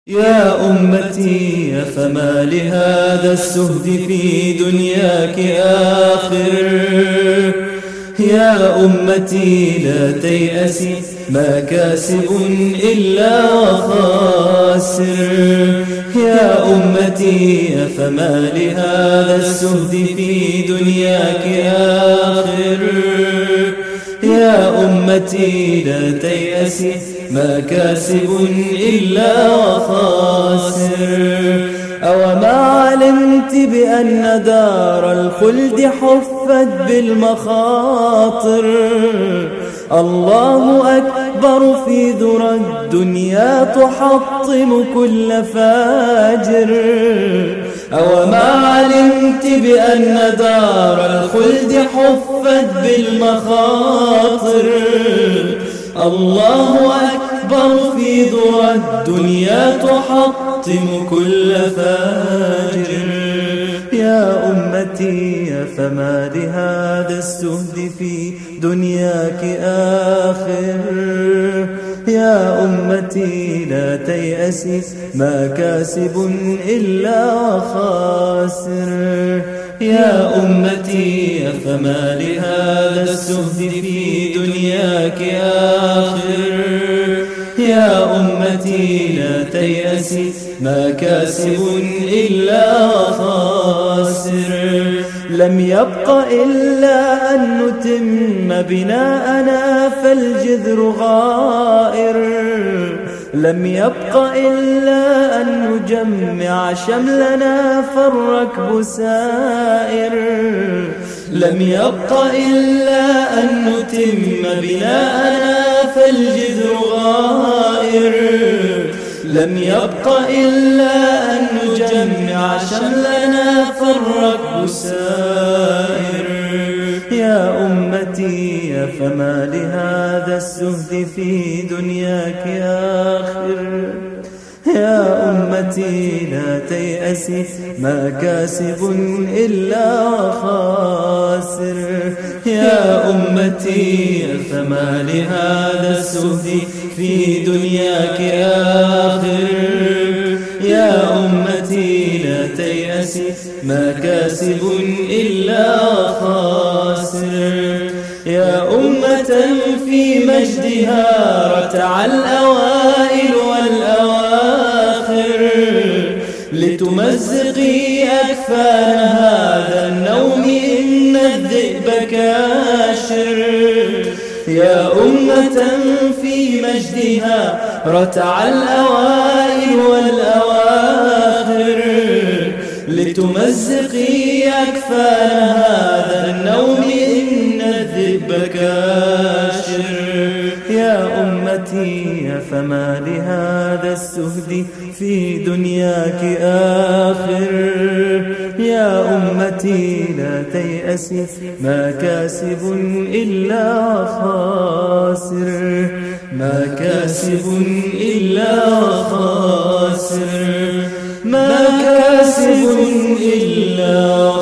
يا أمتي فما لهذا السهد في دنياك آخر. يا أمتي لا تيأسي ما كاسب إلا وخاسر. يا أمتي فما لهذا السهد في دنياك آخر. يا أمتي لا تيأسي ما كاسب إلا وخاسر. أوما علمت بأن دار الخلد حفت بالمخاطر؟ الله أكبر في ذرى الدنيا تحطم كل فاجر. أوما علمت بأن دار الخلد حفت بالمخاطر؟ الله أكبر في ذرى الدنيا تحطم كل فاجر. يا أمتي فما لهذا السهد في دنياك آخر. يا أمتي لا تيأسي ما كاسب إلا خاسر. يا أمتي فما لهذا السهد في دنياك آخر. يا أمتي لا تيأسي ما كاسب إلا خاسر. لم يبق إلا أن نتم بناءنا فالجذر غائر. لم يبق إلا أن نجمع شملنا فالركب سائر. لم يبق إلا أن نتم بناءنا فالجذر غائر. لم يبق إلا أن نجمع شملنا فالركب سائر. يا أمتي فما لهذا السهد في دنياك آخر. يا أمتي لا تيأسي ما كاسب إلا خاسر. يا أمتي فما لهذا السهد في دنياك آخر. يا أمتي لا تيأسي ما كاسب إلا خاسر. يا أمة في مجدها رتع الأوائل والأواخر. لتمزقي أكفان هذا النوم إن الذئب كاشر. يا أمة في مجدها رتع الأوائل والأواخر. لتمزقي أكفان هذا النوم إن الذئب كاشر. يا أمتي فما لهذا السهد في دنياك آخر. يا أمتي لا تيأسي ما كاسب إلا خاسر. ما كاسب إلا خاسر. ما كاسب إلا